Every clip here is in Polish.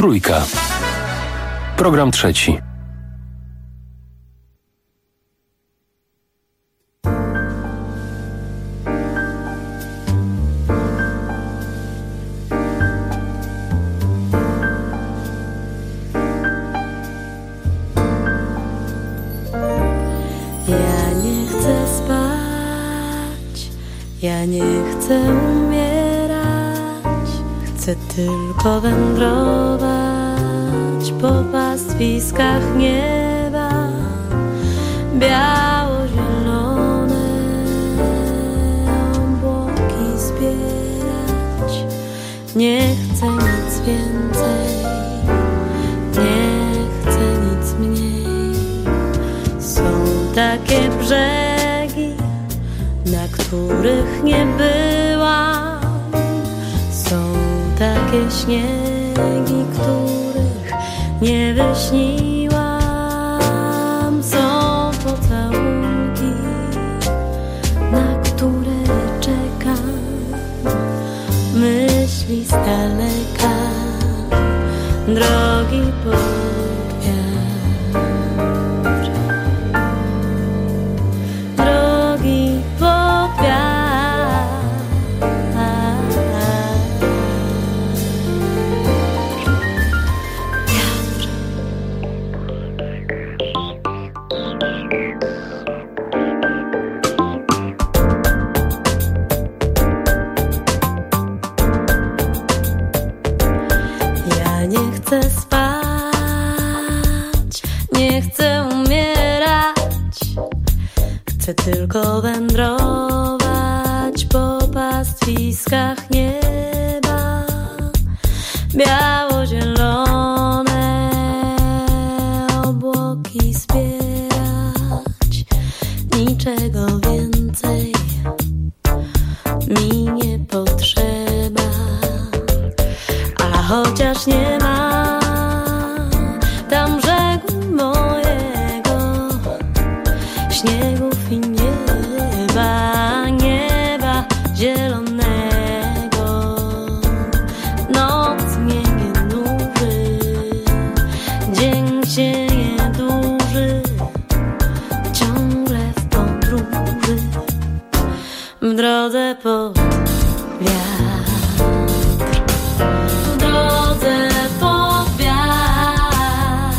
Trójka. Program trzeci. Ja nie chcę umierać, chcę tylko wędrować po pastwiskach nieba, biało-zielone obłoki zbierać. Nie chcę nic więcej, nie chcę nic mniej. Są takie brzegi, na których nie byłam. Są takie śniegi, których nie wyśniłam. Są pocałunki, na które czekam. Myśli z daleka, drogi pod wiatr. Drogi pod wiatr. Ja nie chcę spać, nie chcę umierać, chcę tylko wędrować po pastwiskach nieba, biało-zielone obłoki zbierać. Niczego więcej mi nie potrzeba, a chociaż nie ma tam brzegu mojego, śniegów i nieba, nieba zielonego. Noc mnie nie nuży, dzień się nie dłuży, ciągle w podróży, w drodze po wiatr. W drodze po wiatr.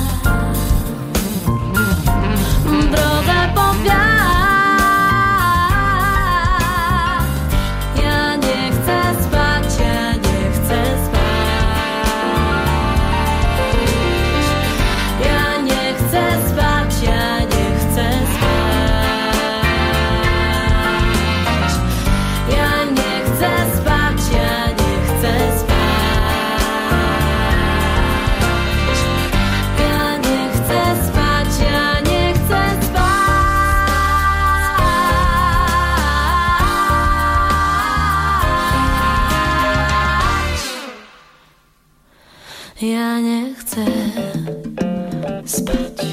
W drodze po wiatr. Ja nie chcę spać, ja nie chcę spać. Ja nie chcę spać, ja nie chcę spać. Ja nie chcę spać, ja nie chcę spać. Ja nie chcę spać, ja nie chcę spać. Ja nie chcę spać.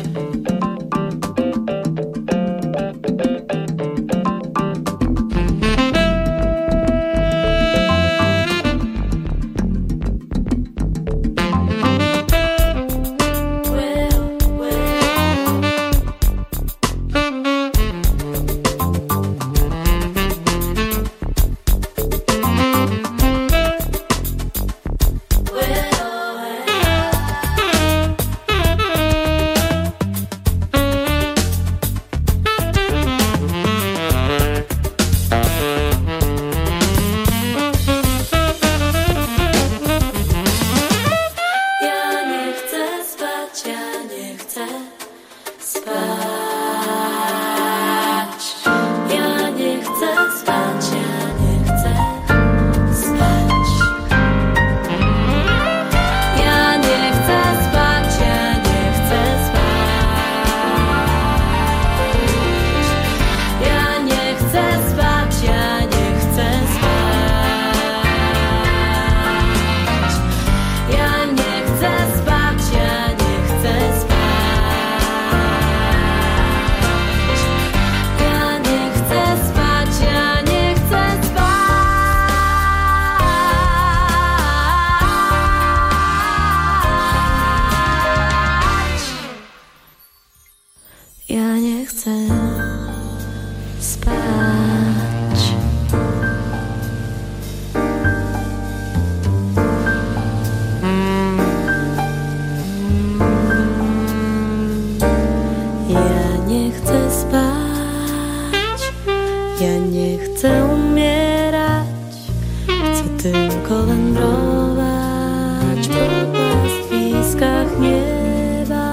wędrować po pastwiskach nieba,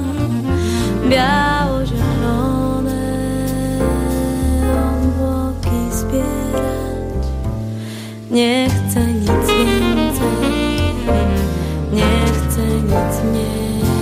biało-zielone obłoki zbierać. Nie chcę nic więcej, nie chcę nic mniej.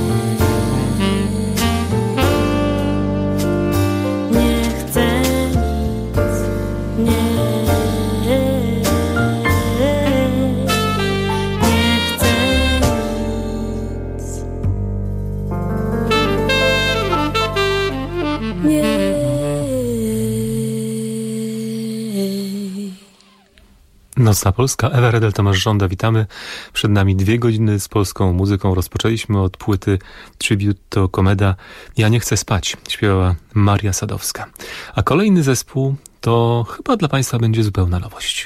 Nocna Polska, Ewa Redel, Tomasz Żąda, witamy. Przed nami 2 godziny z polską muzyką. Rozpoczęliśmy od płyty Tribute to Komeda Ja nie chcę spać, śpiewała Maria Sadowska. A kolejny zespół to chyba dla Państwa będzie zupełna nowość.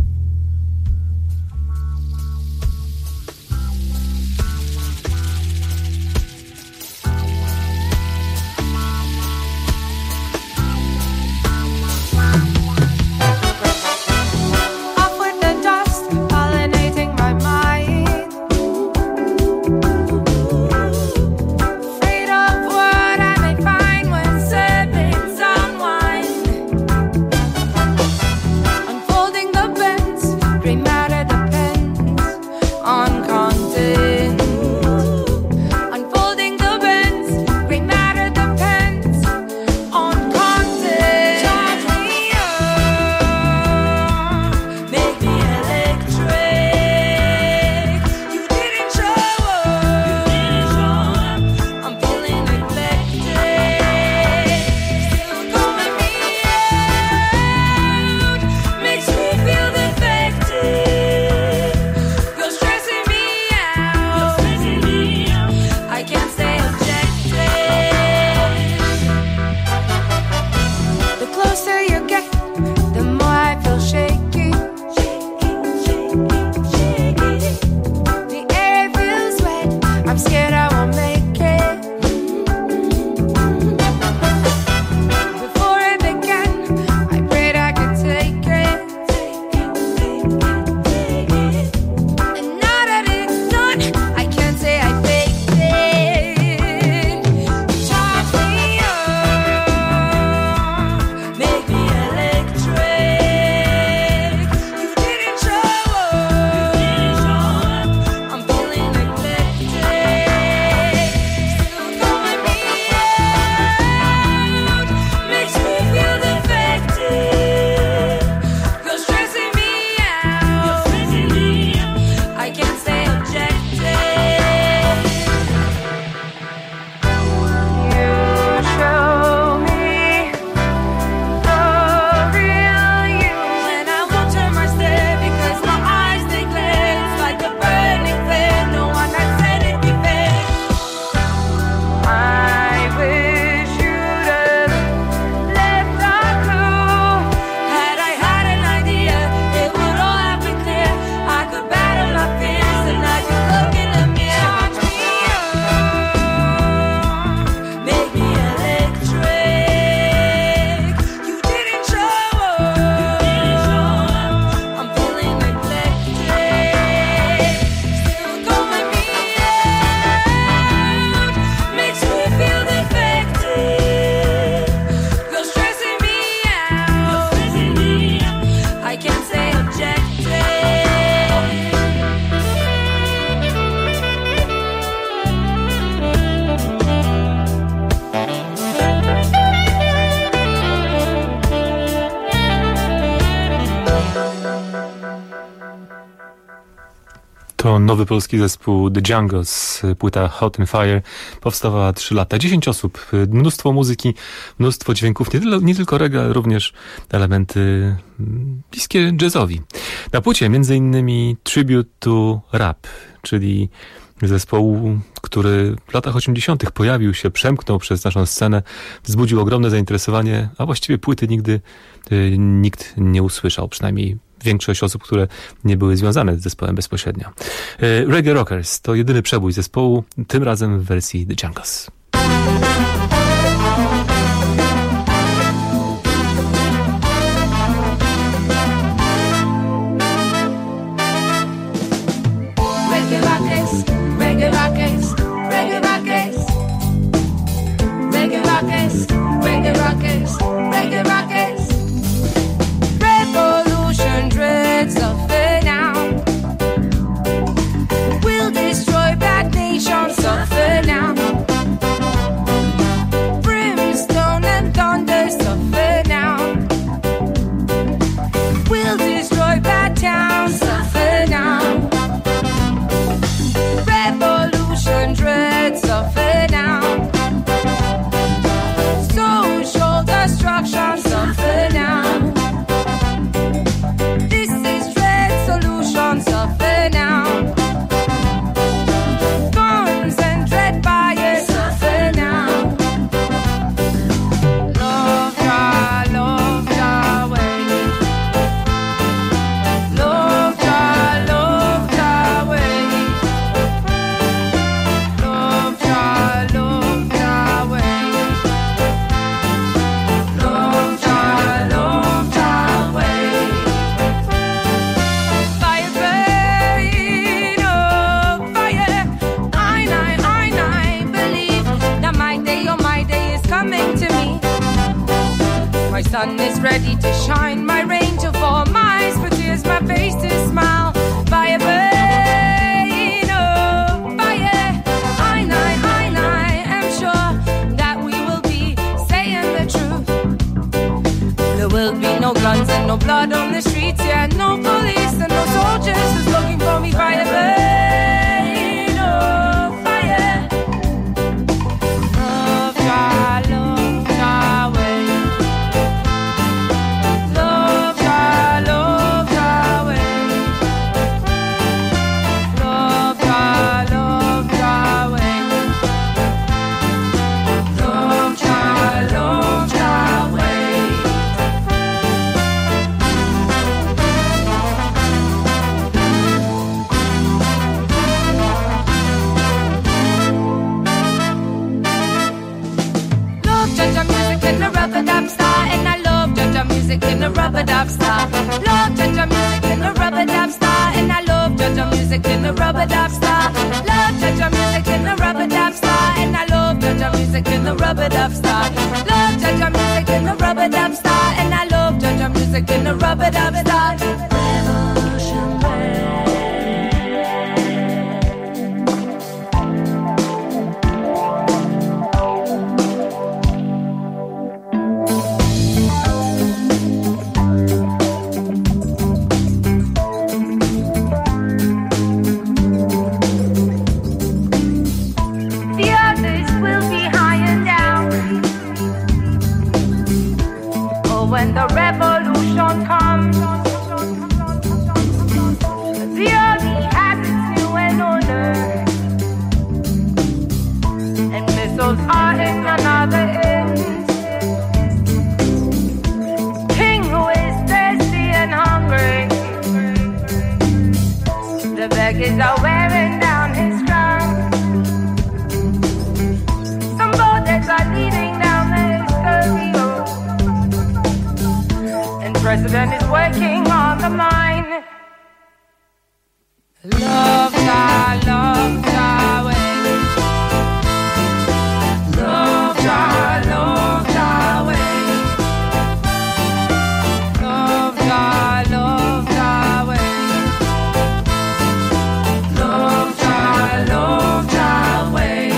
To nowy polski zespół The Jungles, płyta Hot and Fire, powstawała 3 lata. 10 osób, mnóstwo muzyki, mnóstwo dźwięków, nie tylko reggae, ale również elementy bliskie jazzowi. Na płycie m.in. Tribute to Rap, czyli zespołu, który w latach 80. pojawił się, przemknął przez naszą scenę, wzbudził ogromne zainteresowanie, a właściwie płyty nigdy nikt nie usłyszał, przynajmniej większość osób, które nie były związane z zespołem bezpośrednio. Reggae Rockers to jedyny przebój zespołu, tym razem w wersji The Jungles. reggae rockers, reggae rockers, reggae rockers, reggae rockers, reggae rockers. Revolution dread suffer now. We'll destroy black nations, suffer now. Brimstone and thunder, suffer now. We'll destroy bad towns, suffer now. Revolution dread, suffer now. Social destruction, suffer now. This is dread solution, suffer now. Guns and dread fire, suffer now. Love Jah way. Love Jah way. Love Jah way. Love Jah way. Fire burn, oh fire. I believe that my day is coming to me. My sun is ready to shine, my rain to fall, my eyes for tears, my face to smile. Fire burn, oh fire. I am sure that we will be saying the truth. There will be no guns and no blood on the streets, yeah, no police and no soldiers who's looking for me. Fire burn, oh fire. Love Jah way. Love Jah way. Love Jah way. Love Jah way. Love Jah music in the rub-a-dub star, and I love Jah music in the rub-a-dub star. Love Jah music in the rub-a-dub star, and I love Jah music in the rub-a-dub star. Love Jah music in the rub-a-dub star, and I love Jah music in the rub-a-dub star. Love Jah music in the rub-a-dub star, and I love Jah music in the rub-a-dub star. Revolution the others will be high and down. Oh, when the revolution comes, the army has its new and order, and missiles are in another end. King who is thirsty and hungry, the beggars are wearing down his crown. Some borders are leading down the history road, and President is working on the mine. Love Jah way. Love Jah way. Love Jah way. Love Jah way.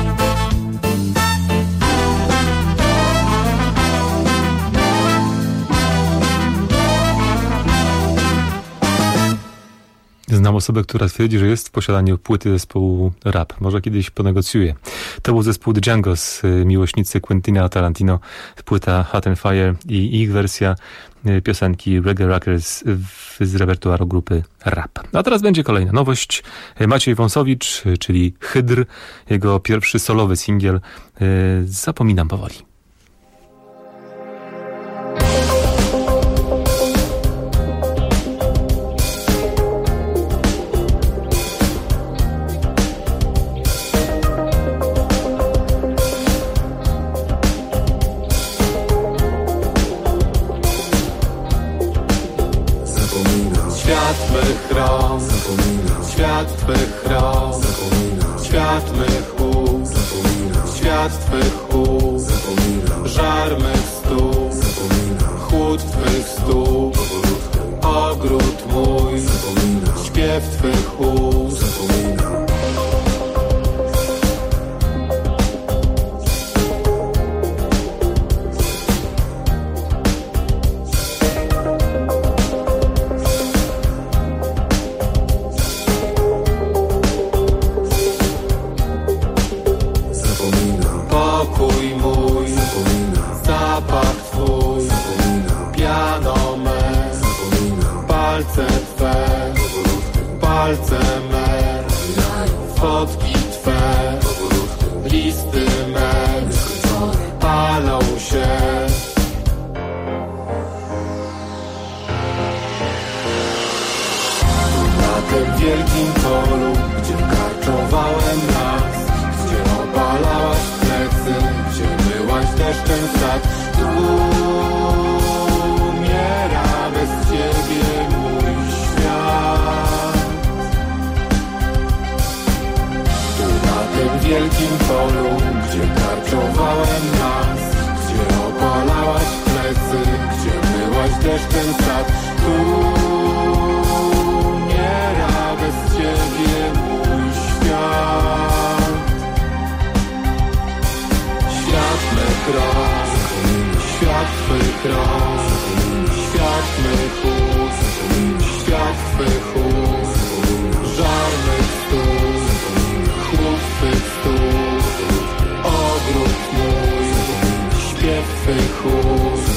Znam osobę, która twierdzi, że jest w posiadaniu płyty zespołu Rap. Może kiedyś ponegocjuje. To był zespół The Jungles, miłośnicy Quentina Tarantino, płyta Hot and Fire i ich wersja piosenki Reggae Rockers z repertuaru grupy Rap. A teraz będzie kolejna nowość. Maciej Wąsowicz, czyli Hydr, jego pierwszy solowy singiel Zapominam powoli. Świat twych rąk, świat twych rąk, świat twych ust, żar mych stóp, chłód twych stóp, ogród mój, śpiew twych ust. Pokój mój, zapach twój, piano me, palce twe, palce me, fotki twe, listy me, palą się. Na tym wielkim polu, gdzie karczowałem las, gdzie opalałaś plecy, gdzie myłaś deszczem sad, tu umiera bez ciebie mój świat. Tu na tym wielkim polu, gdzie karczowałem las, gdzie opalałaś plecy, gdzie myłaś deszczem sad, tu umiera bez ciebie mój świat. Świat mych rąk, świat twych rąk, świat mych ust, świat twych ust, żar mych stóp, chłód twych stóp, ogród mój, śpiew twych ust.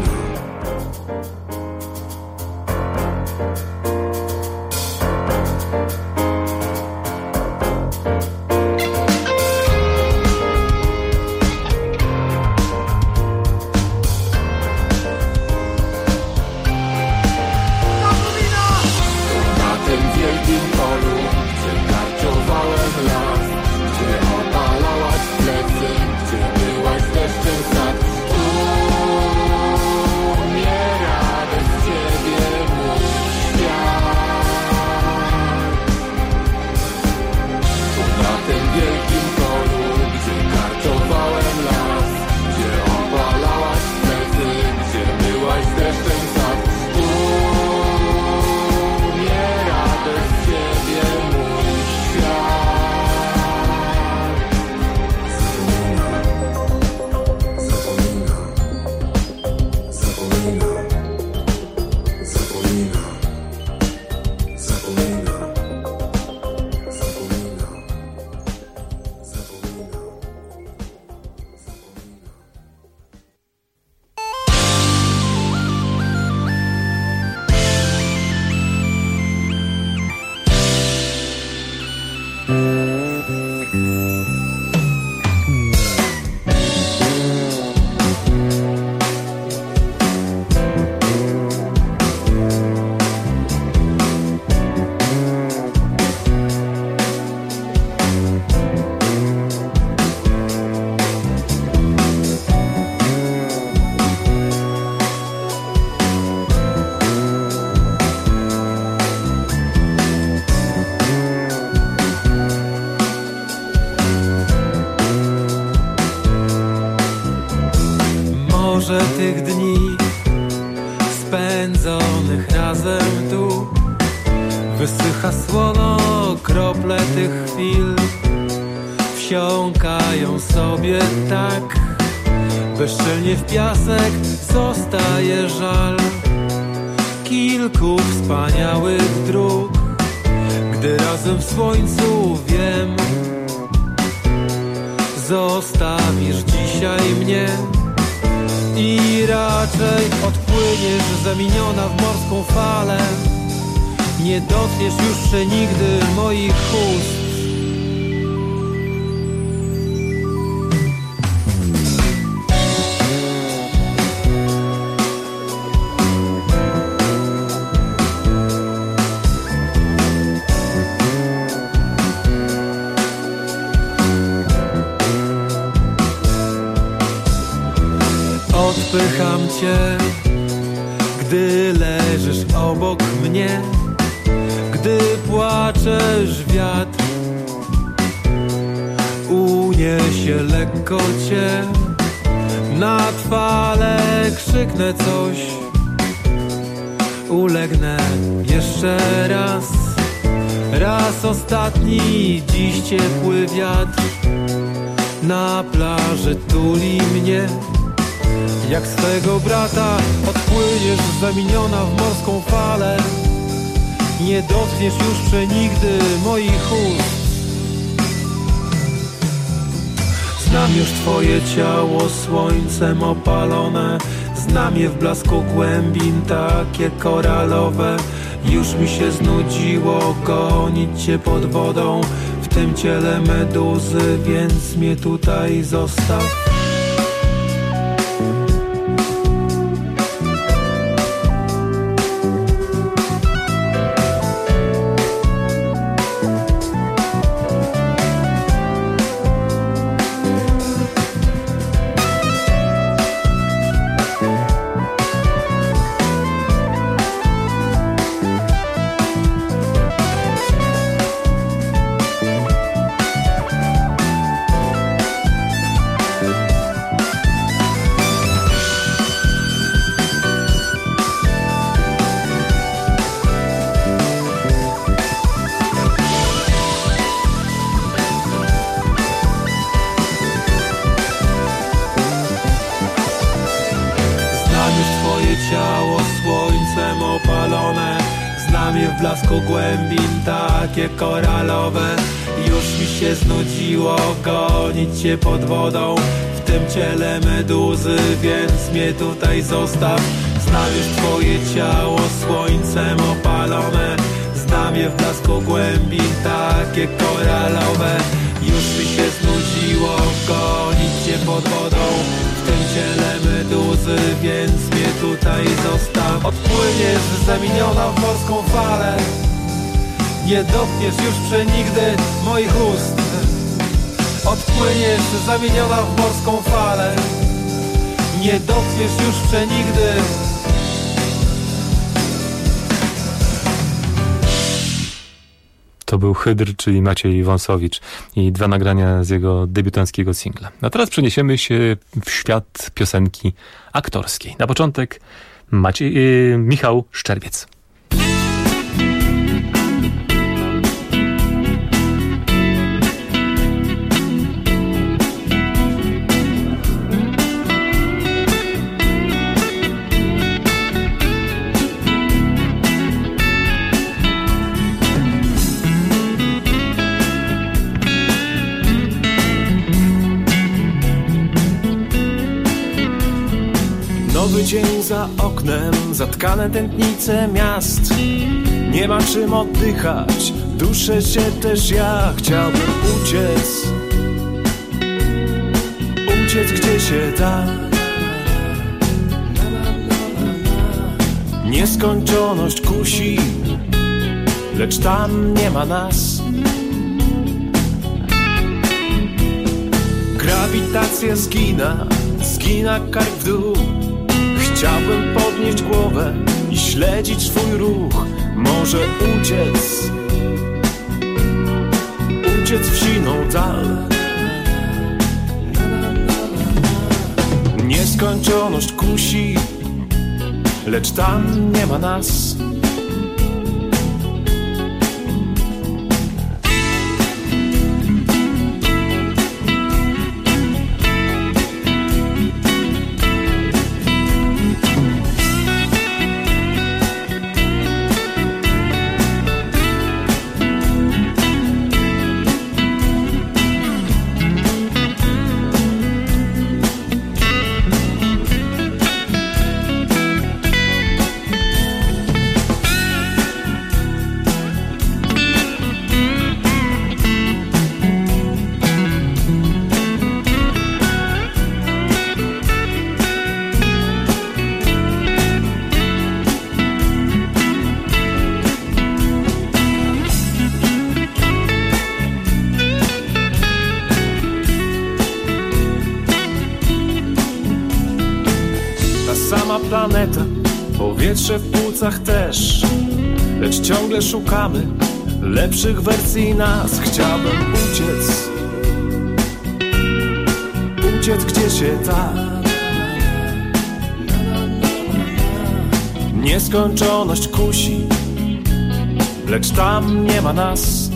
Może tych dni spędzonych razem tu wysycha słono, krople tych chwil wsiąkają sobie tak bezczelnie w piasek, zostaje żal kilku wspaniałych dróg, gdy razem w słońcu wiem, zostawisz dzisiaj mnie i raczej odpłyniesz zamieniona w morską falę. Nie dotkniesz już przenigdy moich ust. Odpycham cię, gdy leżysz obok mnie, gdy płaczesz wiatr. uniesie lekko cię nad fale, krzyknę coś, ulegnę jeszcze raz. Raz ostatni, dziś ciepły wiatr na plaży tuli mnie. Jak swego brata odpłyniesz zamieniona w morską falę. Nie dotkniesz już przenigdy moich ust. Znam już twoje ciało słońcem opalone. Znam je w blasku głębin, takie koralowe. Już mi się znudziło gonić cię pod wodą w tym ciele meduzy, więc mnie tutaj zostaw. Głębin takie koralowe. Już mi się znudziło gonić cię pod wodą w tym ciele meduzy, więc mnie tutaj zostaw. Znam już twoje ciało słońcem opalone. Znam je w blasku głębin takie koralowe. Już mi się znudziło gonić cię pod wodą w tym ciele meduzy, więc mnie tutaj zostaw. Odpłyniesz zamieniona w morską falę. Nie dotkniesz już przenigdy moich ust. Odpłyniesz zamieniona w morską falę. Nie dotkniesz już przenigdy. To był Hydr, czyli Maciej Wąsowicz i 2 nagrania z jego debiutanckiego singla. A teraz przeniesiemy się w świat piosenki aktorskiej. Na początek Michał Szczerbiec. Nowy dzień za oknem, zatkane tętnice miast. Nie ma czym oddychać, duszę się też ja. Chciałbym uciec gdzie się da. Nieskończoność kusi, lecz tam nie ma nas. Grawitacja zgina kark w dół. Chciałbym podnieść głowę i śledzić twój ruch. Może uciec w siną dal. Nieskończoność kusi, lecz tam nie ma nas. Planeta, powietrze w płucach też, lecz ciągle szukamy lepszych wersji nas. Chciałbym uciec uciec, gdzie się da. Nieskończoność kusi, lecz tam nie ma nas.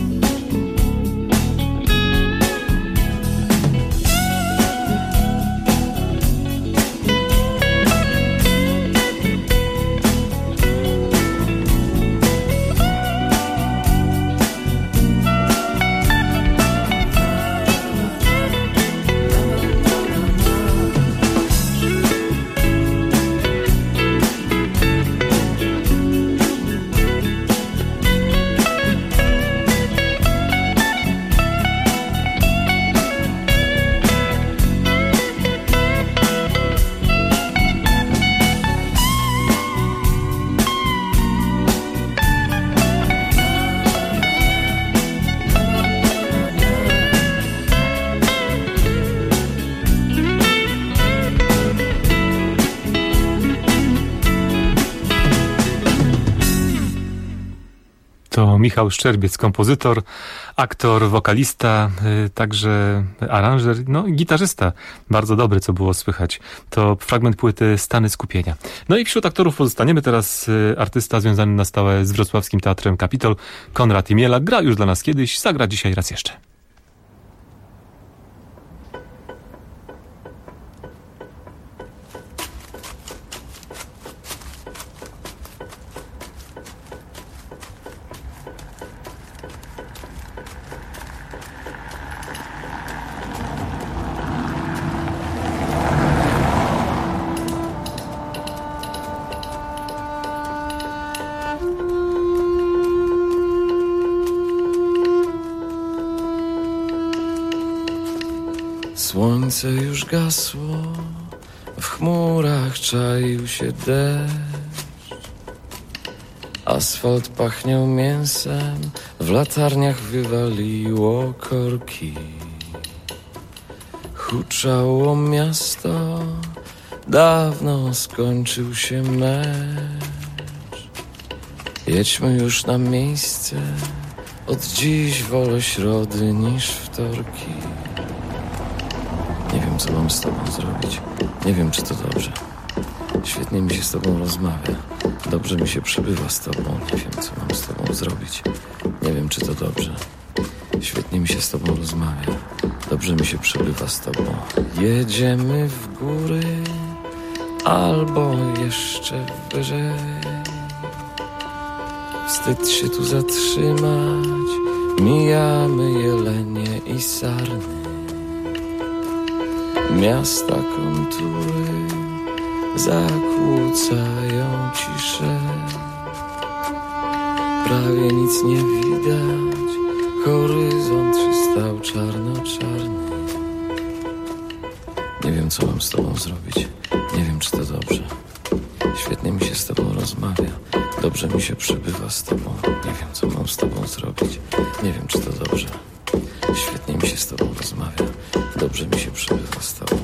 To Michał Szczerbiec, kompozytor, aktor, wokalista, także aranżer, no i gitarzysta. Bardzo dobry, co było słychać. To fragment płyty Stany Skupienia. No i wśród aktorów pozostaniemy teraz artysta związany na stałe z wrocławskim Teatrem Kapitol, Konrad Imiela. Gra już dla nas kiedyś, zagra dzisiaj raz jeszcze. Słońce już gasło, w chmurach czaił się deszcz. Asfalt pachniał mięsem, w latarniach wywaliło korki. Huczało miasto, dawno skończył się mecz. Jedźmy już na miejsce, od dziś wolę środy niż wtorki. Nie wiem, co mam z tobą zrobić. Nie wiem, czy to dobrze. Świetnie mi się z tobą rozmawia. Dobrze mi się przebywa z tobą. Nie wiem, co mam z tobą zrobić. Nie wiem, czy to dobrze. Świetnie mi się z tobą rozmawia. Dobrze mi się przebywa z tobą. Jedziemy w góry albo jeszcze wyżej. Wstyd się tu zatrzymać. Mijamy jelenie i sarny. Miasta kontury zakłócają ciszę. Prawie nic nie widać, horyzont się stał czarno-czarny. Nie wiem, co mam z tobą zrobić. Nie wiem, czy to dobrze. Świetnie mi się z tobą rozmawia. Dobrze mi się przebywa z tobą. Nie wiem, co mam z tobą zrobić. Nie wiem, czy to dobrze. Świetnie mi się z tobą rozmawia. Dobrze mi się przebywa z tobą.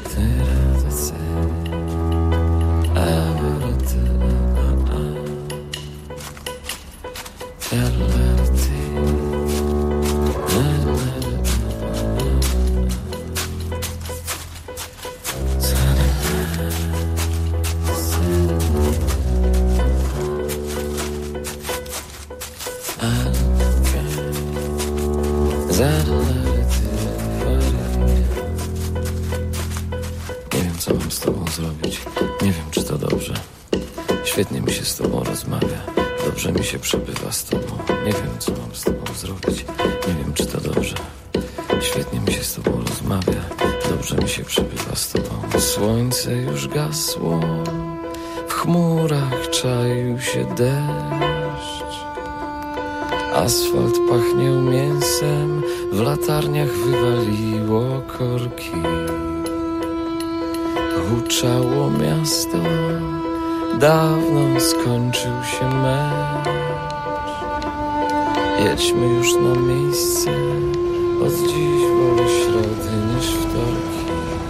Nie wiem, co mam z tobą zrobić. Nie wiem, czy to dobrze. Świetnie mi się z tobą rozmawia. Dobrze mi się przebywa z tobą. Nie wiem, co mam z tobą zrobić. Nie wiem, czy to dobrze. Świetnie mi się z tobą rozmawia. Dobrze mi się przebywa z tobą. Słońce już gasło, w chmurach czaił się deszcz. Asfalt pachniał mięsem, w latarniach wywaliło korki. Huczało miasto, dawno skończył się mecz. Jedźmy już na miejsce, od dziś wolę środy niż wtorki.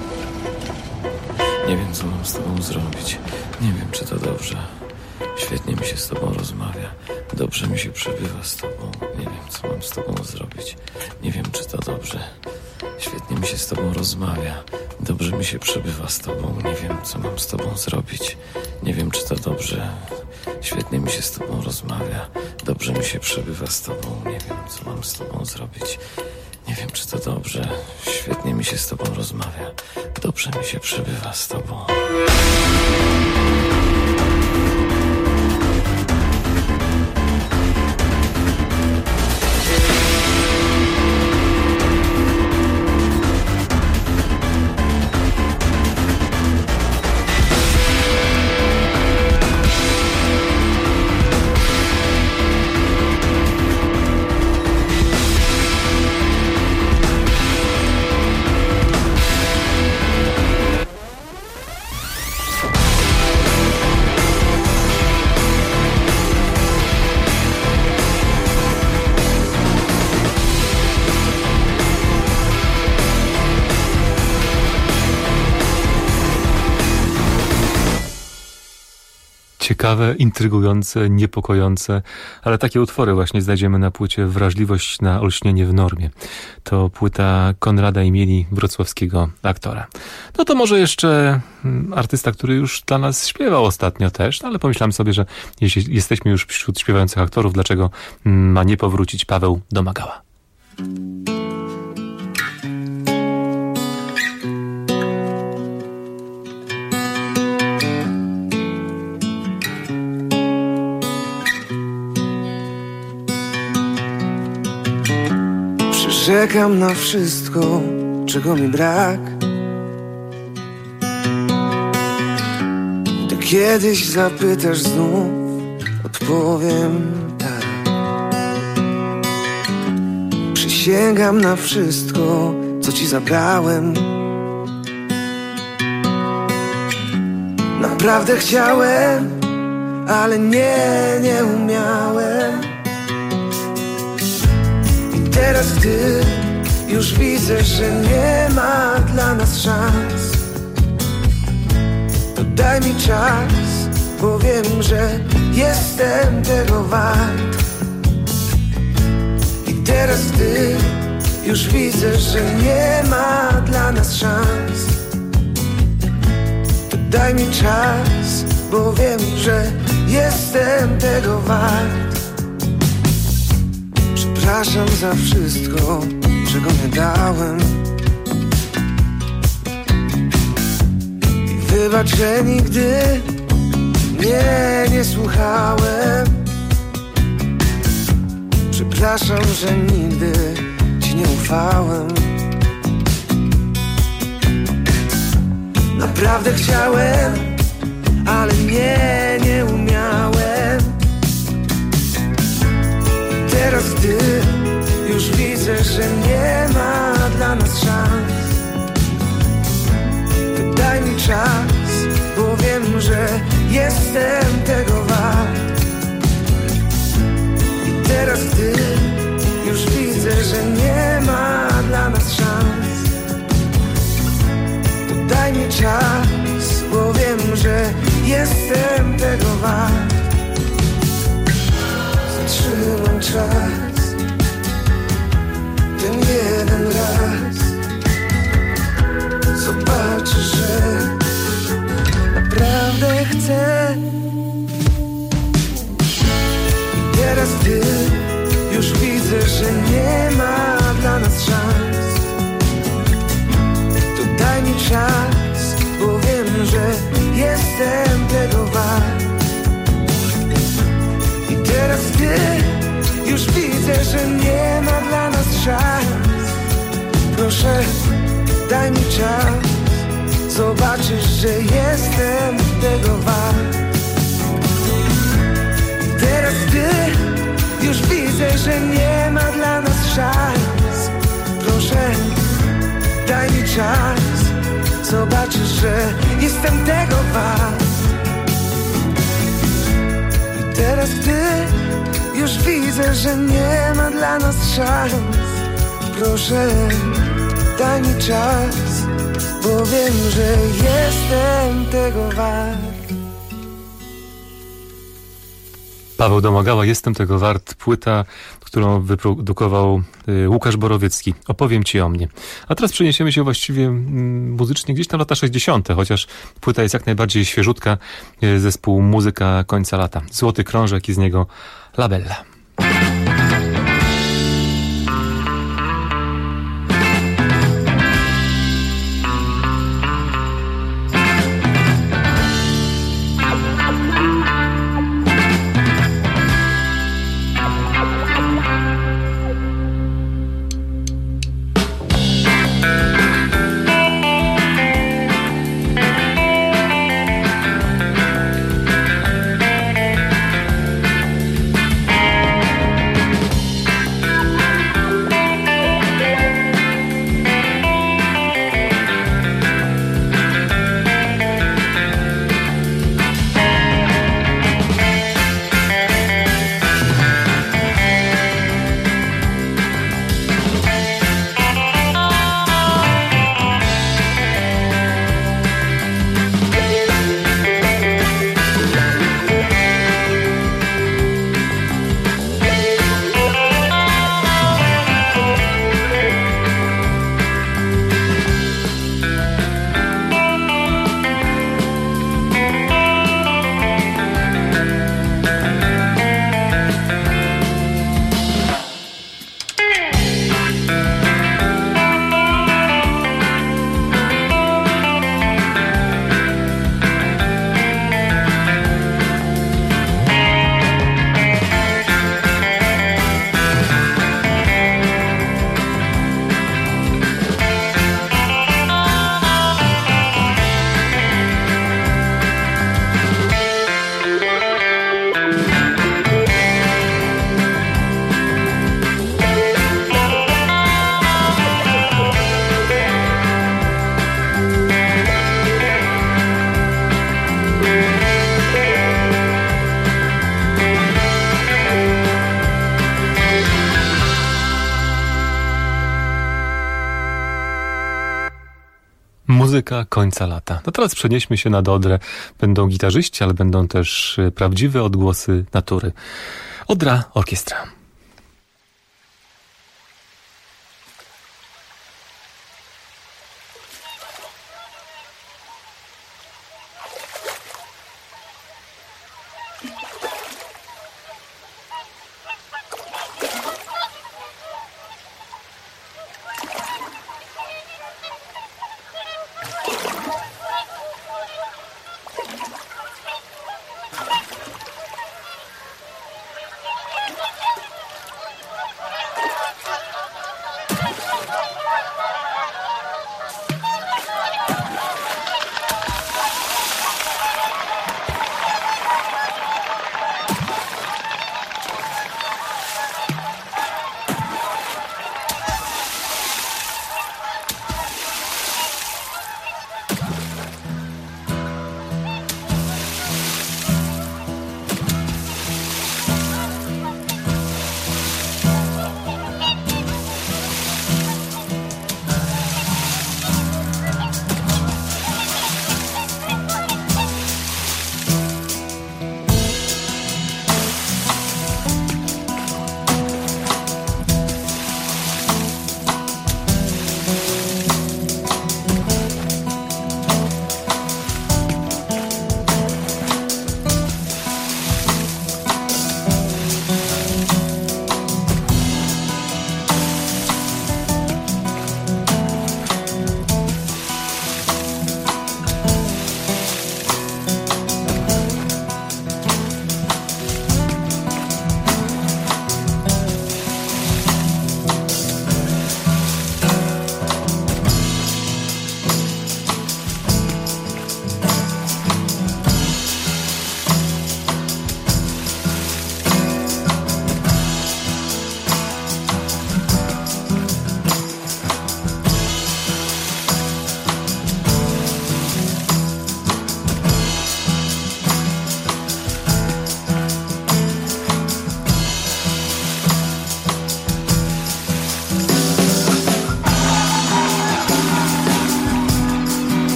Nie wiem, co mam z tobą zrobić. Nie wiem, czy to dobrze. Świetnie mi się z tobą rozmawia. Dobrze mi się przebywa z tobą. Nie wiem, co mam z tobą zrobić. Nie wiem, czy to dobrze. Świetnie mi się z tobą rozmawia, dobrze mi się przebywa z tobą. Nie wiem, co mam z tobą zrobić, nie wiem, czy to dobrze. Świetnie mi się z tobą rozmawia, dobrze mi się przebywa z tobą. Nie wiem, co mam z tobą zrobić, nie wiem, czy to dobrze. Świetnie mi się z tobą rozmawia, dobrze mi się przebywa z tobą. Ciekawe, intrygujące, niepokojące, ale takie utwory właśnie znajdziemy na płycie Wrażliwość na olśnienie w normie. To płyta Konrada Imieli, wrocławskiego aktora. No to może jeszcze artysta, który już dla nas śpiewał ostatnio też, ale pomyślałem sobie, że jeśli jesteśmy już wśród śpiewających aktorów, dlaczego ma nie powrócić Paweł Domagała? Czekam na wszystko, czego mi brak. Gdy kiedyś zapytasz znów, odpowiem tak. Przysięgam na wszystko, co ci zabrałem. Naprawdę chciałem, ale nie umiałem. Teraz, gdy już widzę, że nie ma dla nas szans, to daj mi czas, bo wiem, że jestem tego wart. I teraz, gdy już widzę, że nie ma dla nas szans, to daj mi czas, bo wiem, że jestem tego wart. Przepraszam za wszystko, czego nie dałem. I wybacz, że nigdy nie słuchałem. Przepraszam, że nigdy ci nie ufałem. Naprawdę chciałem, ale nie umiałem. Teraz, gdy już widzę, że nie ma dla nas szans, to daj mi czas, bo wiem, że jestem tego wart. I teraz, gdy już widzę, że nie ma dla nas szans, to daj mi czas, bo wiem, że jestem tego wart. Zatrzymam czas, ten jeden raz. Zobaczysz, że naprawdę chcę. I teraz, gdy już widzę, że nie ma dla nas szans, to daj mi czas, bo wiem, że jestem tego wart. Teraz, gdy już widzę, że nie ma dla nas szans, proszę, daj mi czas, zobaczysz, że jestem tego wart. Teraz, gdy już widzę, że nie ma dla nas szans, proszę, daj mi czas, zobaczysz, że jestem tego wart. Teraz, gdy już widzę, że nie ma dla nas szans, proszę, daj mi czas, bo wiem, że jestem tego wart. Paweł Domagała, Jestem tego wart, płyta, którą wyprodukował Łukasz Borowiecki. Opowiem ci o mnie. A teraz przeniesiemy się właściwie muzycznie gdzieś na lata 60., chociaż płyta jest jak najbardziej świeżutka. Zespół Muzyka końca lata. Złoty krążek i z niego Labella. Muzyka końca lata. No teraz przenieśmy się na Odrę. Będą gitarzyści, ale będą też prawdziwe odgłosy natury. Odra Orkiestra.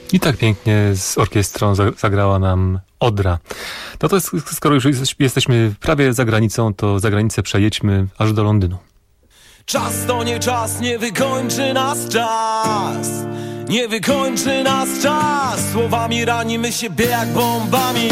I tak pięknie z orkiestrą zagrała nam Odra. No to jest, skoro już jesteśmy prawie za granicą, to za granicę przejedźmy aż do Londynu. Czas to nie czas, nie wykończy nas czas. Nie wykończy nas czas. Słowami ranimy siebie jak bombami.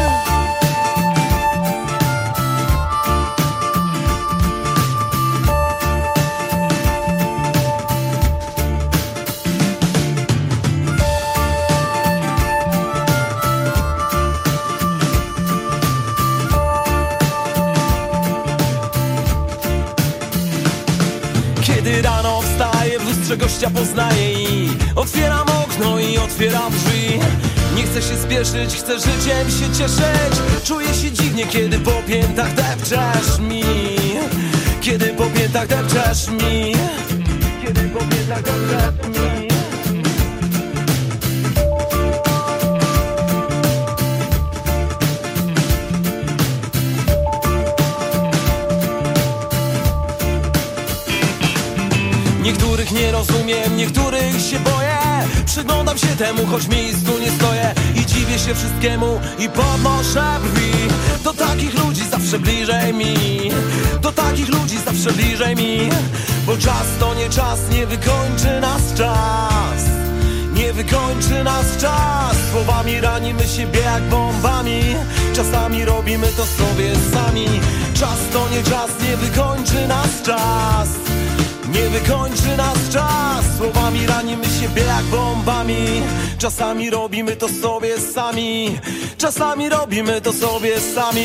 Kiedy rano wstaję, w lustrze gościa poznaję i otwieram okno i otwieram drzwi. Nie chcę się spieszyć, chcę życiem się cieszyć. Czuję się dziwnie, kiedy po piętach depczesz mi. Kiedy po piętach depczesz mi. Kiedy po piętach depczesz mi. Niektórych nie rozumiem, niektórych się boję. Przyglądam się temu, choć w miejscu nie stoję. I dziwię się wszystkiemu i podnoszę brwi. Do takich ludzi zawsze bliżej mi. Do takich ludzi zawsze bliżej mi. Bo czas to nie czas, nie wykończy nas czas. Nie wykończy nas czas. Słowami ranimy siebie jak bombami. Czasami robimy to sobie sami. Czas to nie czas, nie wykończy nas czas. Nie wykończy nas czas. Słowami ranimy siebie jak bombami. Czasami robimy to sobie sami. Czasami robimy to sobie sami.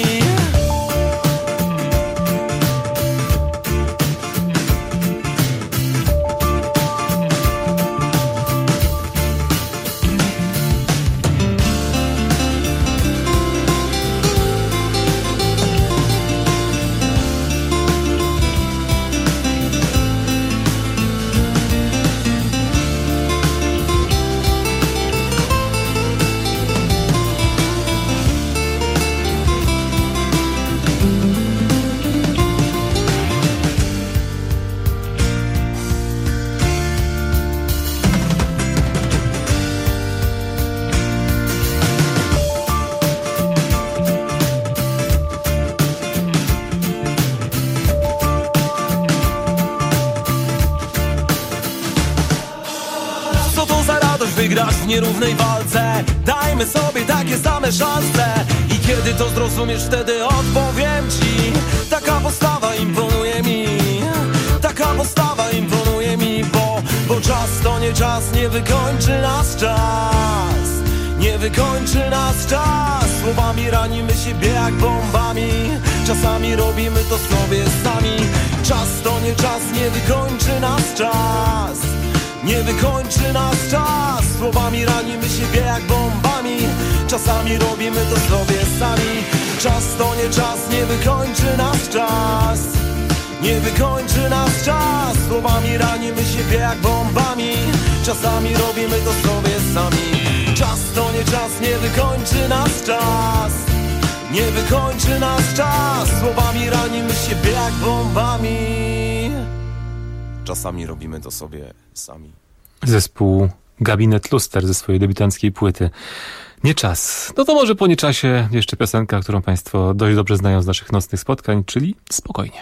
Wygrać w nierównej walce. Dajmy sobie takie same szanse. I kiedy to zrozumiesz, wtedy odpowiem ci. Taka postawa imponuje mi. Taka postawa imponuje mi. Bo czas to nie czas, nie wykończy nas czas. Nie wykończy nas czas. Słowami ranimy siebie jak bombami. Czasami robimy to sobie sami. Czas to nie czas, nie wykończy nas czas. Nie wykończy nas czas. Słowami ranimy siebie jak bombami. Czasami robimy to sobie sami. Czas to nie czas, nie wykończy nas czas. Nie wykończy nas czas. Słowami ranimy siebie jak bombami. Czasami robimy to sobie sami. Czas to nie czas, nie wykończy nas czas. Nie wykończy nas czas. Słowami ranimy siebie jak bombami. Czasami robimy to sobie sami. Zespół Gabinet Luster ze swojej debiutanckiej płyty Nie czas. No to może po nieczasie jeszcze piosenka, którą Państwo dość dobrze znają z naszych nocnych spotkań, czyli Spokojnie.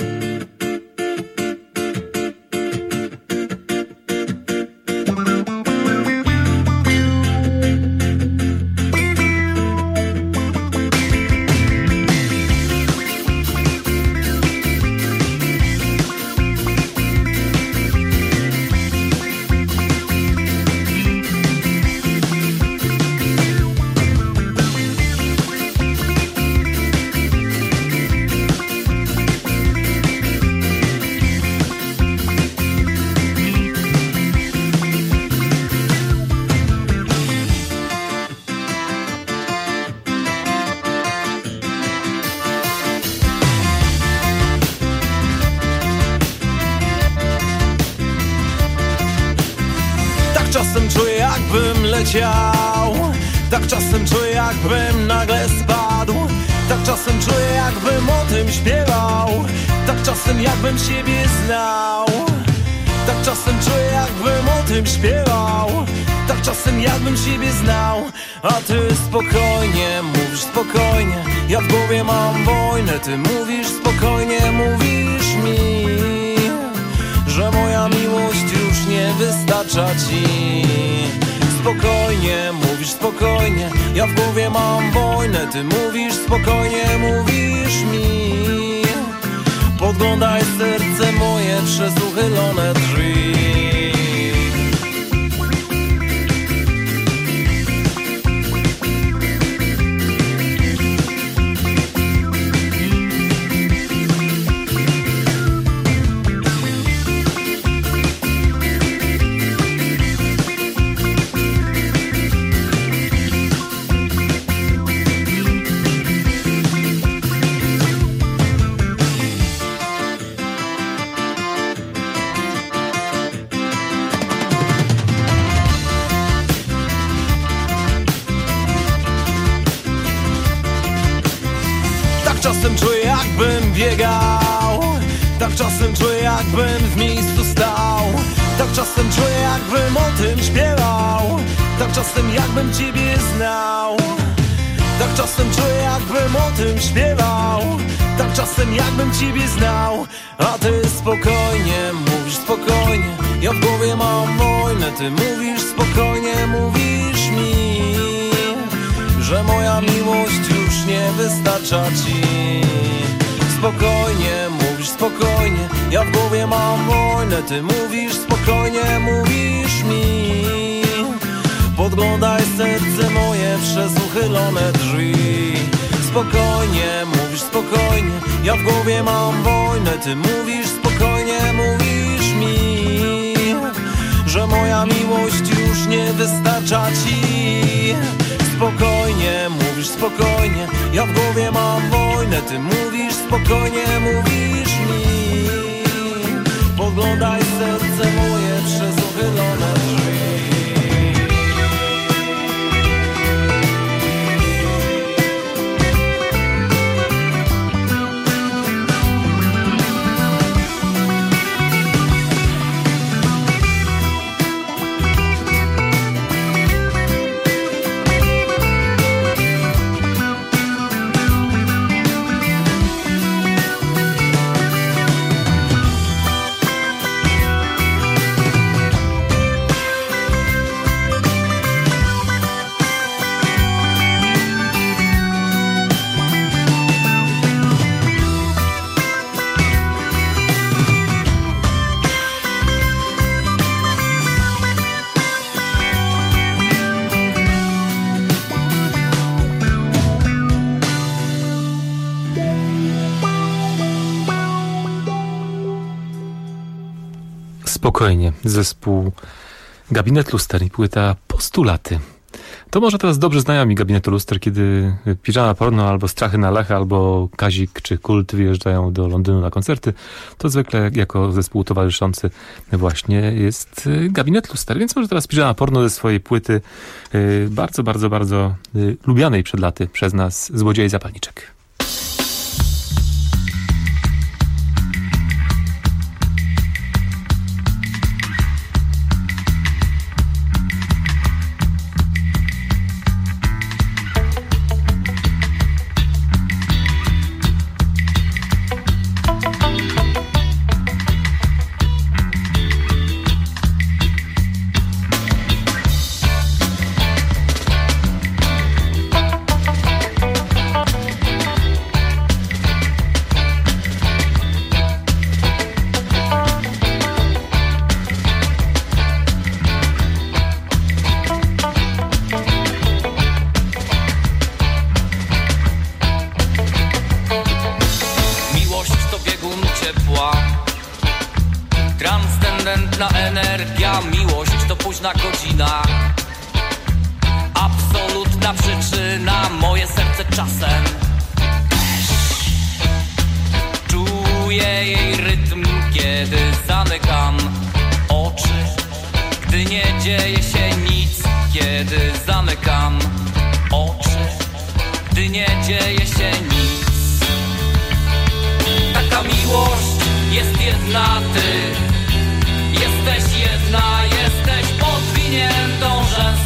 Czasem czuję, jakbym leciał. Tak czasem czuję, jakbym nagle spadł. Tak czasem czuję, jakbym o tym śpiewał. Tak czasem, jakbym siebie znał. Tak czasem czuję, jakbym o tym śpiewał. Tak czasem jakbym ciebie znał. A ty spokojnie, mówisz spokojnie, ja w głowie mam wojnę. Ty mówisz spokojnie, mówisz mi, że moja miłość już nie wystarcza ci. Spokojnie, mówisz spokojnie, ja w głowie mam wojnę. Ty mówisz spokojnie, mówisz mi, podglądaj serce moje przez uchylone drzwi. Czasem czuję jakbym biegał, tak czasem czuję jakbym w miejscu stał, tak czasem czuję jakbym o tym śpiewał, tak czasem jakbym ciebie znał, tak czasem czuję jakbym o tym śpiewał, tak czasem jakbym ciebie znał. A ty spokojnie, mówisz spokojnie, ja w głowie mam wojnę. Ty mówisz spokojnie, mówisz mi, że moja miłość już nie wystarcza ci. Spokojnie, mówisz spokojnie, ja w głowie mam wojnę. Ty mówisz spokojnie, mówisz mi, podglądaj serce moje przez uchylone drzwi. Spokojnie, mówisz spokojnie, ja w głowie mam wojnę. Ty mówisz spokojnie, mówisz mi, że moja miłość już nie wystarcza ci. Spokojnie, mówisz spokojnie, ja w głowie mam wojnę. Ty mówisz spokojnie, mówisz mi, podglądaj serce moje przez uchylone drzwi. Spokojnie, zespół Gabinet Luster i płyta Postulaty. To może teraz dobrze znajomi Gabinetu Luster, kiedy Piżama Porno albo Strachy na Lechę, albo Kazik czy Kult wyjeżdżają do Londynu na koncerty, to zwykle jako zespół towarzyszący właśnie jest Gabinet Luster. Więc może teraz Piżama Porno ze swojej płyty bardzo lubianej przed laty przez nas Złodziej Zapalniczek. Transcendentna energia, miłość to późna godzina. Absolutna przyczyna, moje serce czasem czuję jej rytm, kiedy zamykam oczy, gdy nie dzieje się nic. Kiedy zamykam oczy, gdy nie dzieje się nic. Taka miłość jest jedna, ty jesteś jedna, jesteś podwiniętą rzęsą.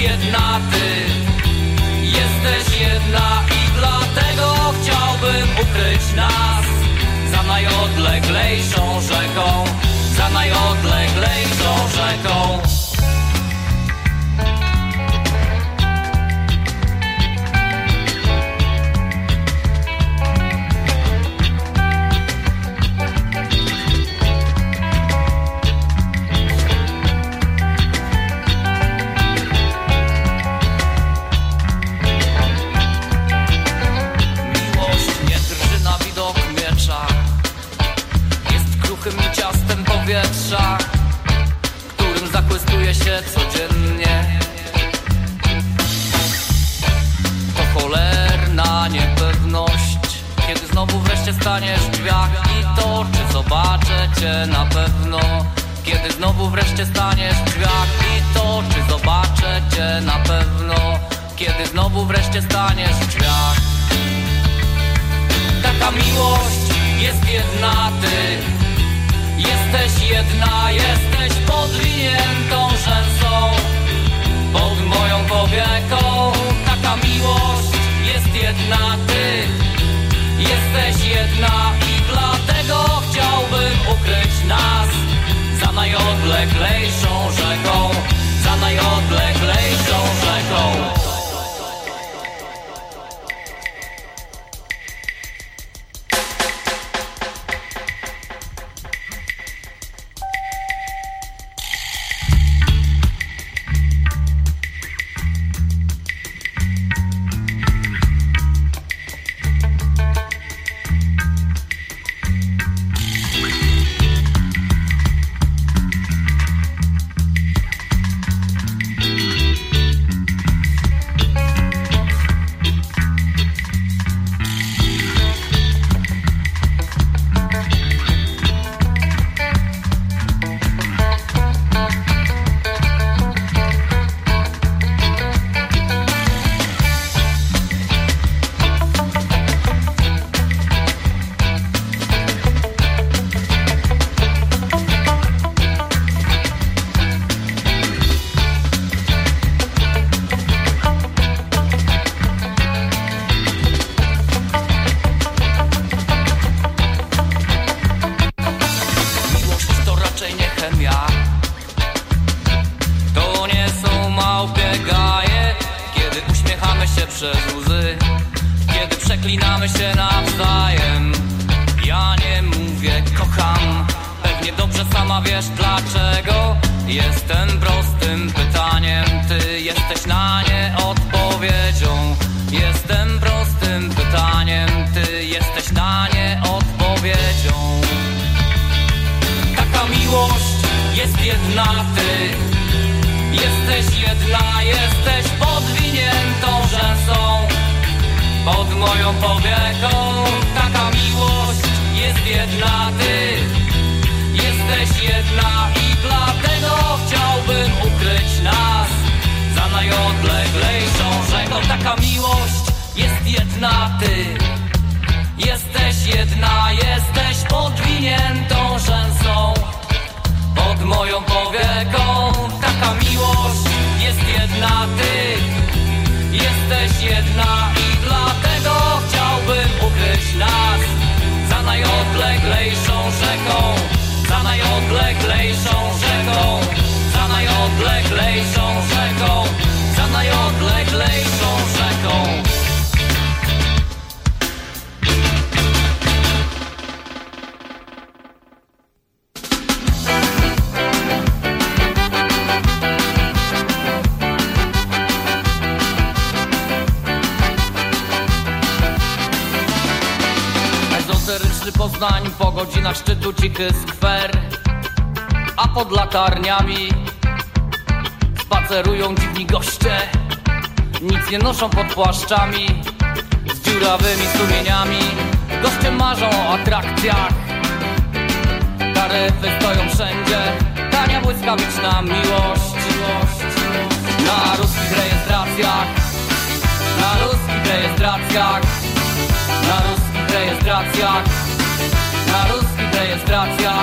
jedna ty. Jesteś jedna i dlatego chciałbym ukryć nas za najodleglejszą rzeką, za najodleglejszą rzeką. Powietrza, którym zakłystuje się codziennie. To cholerna niepewność, kiedy znowu wreszcie staniesz w drzwiach i to, czy zobaczę cię na pewno. Kiedy znowu wreszcie staniesz w drzwiach i to, czy zobaczę cię na pewno. Kiedy znowu wreszcie staniesz w drzwiach. Taka miłość jest jedna ty. Jesteś jedna, jesteś podwiniętą rzęsą pod moją powieką. Taka miłość jest jedna ty. Jesteś jedna i dlatego chciałbym ukryć nas za najodleglejszą rzeką, za najodleglejszą rzeką. Poznań po godzinach szczytu cichy skwer, a pod latarniami spacerują dziwni goście. Nic nie noszą pod płaszczami z dziurawymi sumieniami. Goście marzą o atrakcjach, taryfy stoją wszędzie, tania błyskawiczna miłość. Na ruskich rejestracjach, na ruskich rejestracjach, na ruskich rejestracjach, na ruskich rejestracjach.